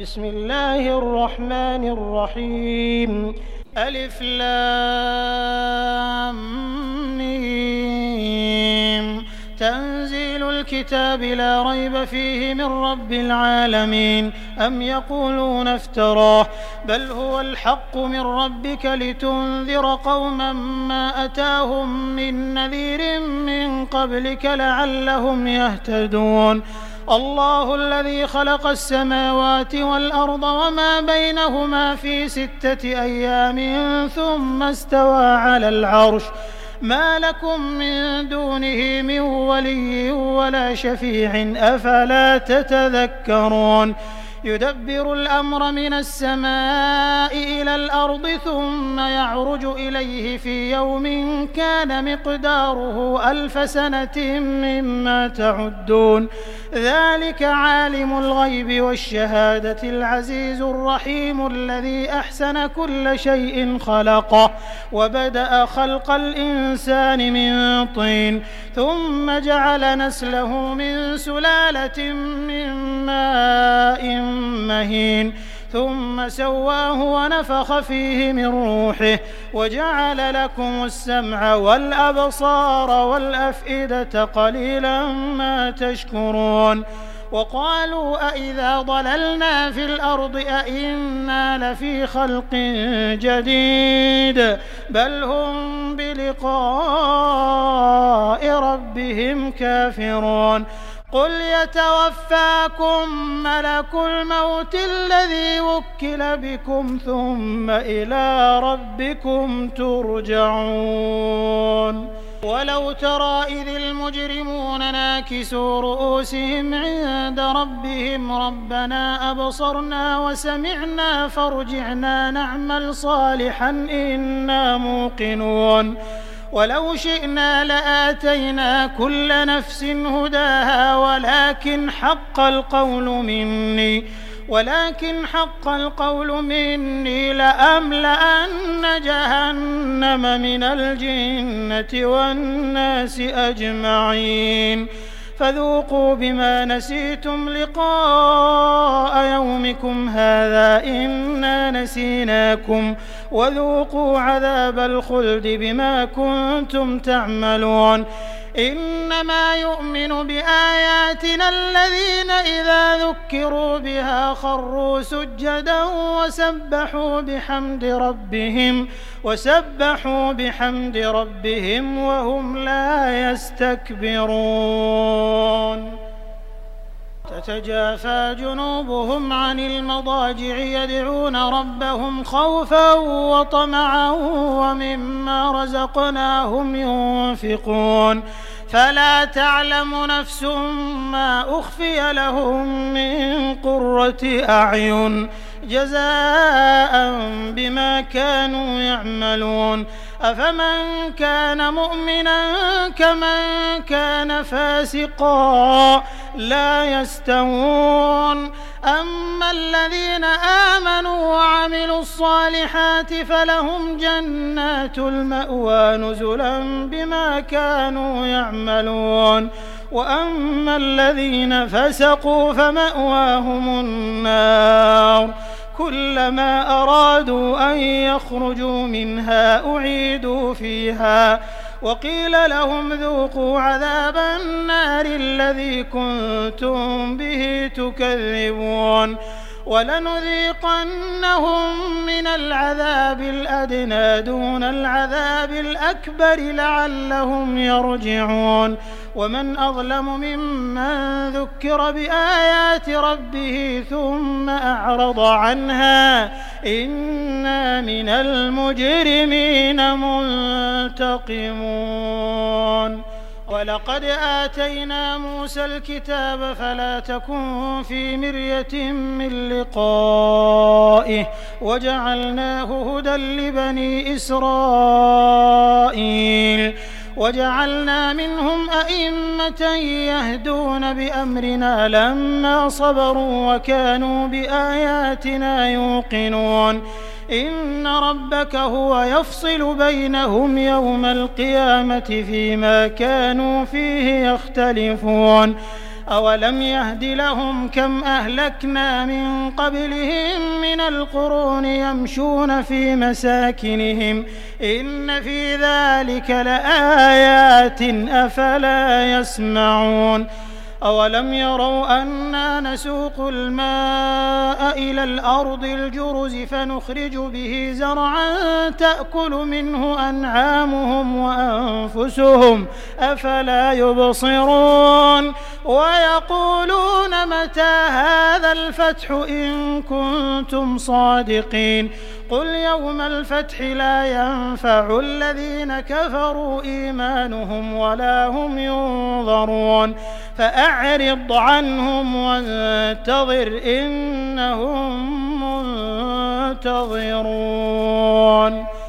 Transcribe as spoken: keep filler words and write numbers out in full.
بسم الله الرحمن الرحيم ألف لام ميم تنزيل الكتاب لا ريب فيه من رب العالمين أم يقولون افتراه بل هو الحق من ربك لتنذر قوما ما أتاهم من نذير من قبلك لعلهم يهتدون الله الذي خلق السماوات والأرض وما بينهما في ستة أيام ثم استوى على العرش ما لكم من دونه من ولي ولا شفيع أفلا تتذكرون يدبر الأمر من السماء إلى الأرض ثم يعرج إليه في يوم كان مقداره ألف سنة مما تعدون ذلك عالم الغيب والشهادة العزيز الرحيم الذي أحسن كل شيء خلقه وبدأ خلق الإنسان من طين ثم جعل نسله من سلالة من ماء مهين ثم سواه ونفخ فيه من روحه وجعل لكم السمع والأبصار والأفئدة قليلا ما تشكرون وقالوا أإذا ضللنا في الأرض أإنا لفي خلق جديد بل هم بلقاء ربهم كافرون قل يتوفاكم ملك الموت الذي وكل بكم ثم إلى ربكم ترجعون ولو ترى إذ المجرمون ناكسوا رؤوسهم عند ربهم ربنا أبصرنا وسمعنا فارجعنا نعمل صالحا إنا موقنون ولو شئنا لآتينا كل نفس هداها ولكن حق القول مني ولكن حق القول مني لأملأن جهنم من الجنة والناس أجمعين فذوقوا بما نسيتم لقاء يومكم هذا إنا نسيناكم وذوقوا عذاب الخلد بما كنتم تعملون إنما يؤمن بآياتنا الذين إذا ذكروا بها خروا سجدا وسبحوا بحمد ربهم وسبحوا بحمد ربهم وهم لا يستكبرون تتجافى جنوبهم عن المضاجع يدعون ربهم خوفا وطمعا ومما رزقناهم ينفقون فلا تعلم نفس ما أخفي لهم من قرة أعين جزاء بما كانوا يعملون أفمن كان مؤمنا كمن كان فاسقا لا يستوون أما الذين آمنوا وعملوا الصالحات فلهم جنات المأوى نزلا بما كانوا يعملون وأما الذين فسقوا فمأواهم النار كلما أرادوا أن يخرجوا منها أعيدوا فيها وقيل لهم ذوقوا عذاب النار الذي كنتم به تكذبون ولنذيقنهم من العذاب الأدنى دون العذاب الأكبر لعلهم يرجعون ومن أظلم ممن ذكر بآيات ربه ثم أعرض عنها إنا من المجرمين منتقمون ولقد آتينا موسى الكتاب فلا تكن في مرية من لقائه وجعلناه هدى لبني إسرائيل وجعلنا منهم أئمة يهدون بأمرنا لما صبروا وكانوا بآياتنا يوقنون إن ربك هو يفصل بينهم يوم القيامة فيما كانوا فيه يختلفون أولم يهد لهم كم أهلكنا من قبلهم من القرون يمشون في مساكنهم إن في ذلك لآيات أفلا يسمعون أولم يروا أنا نسوق الماء إلى الأرض الجرز فنخرج به زرعا تأكل منه أنعامهم وأنفسهم أفلا يبصرون ويقولون متى هذا الفتح إن كنتم صادقين قل يوم الفتح لا ينفع الذين كفروا إيمانهم ولا هم ينظرون فأعرض عنهم وانتظر إنهم منتظرون.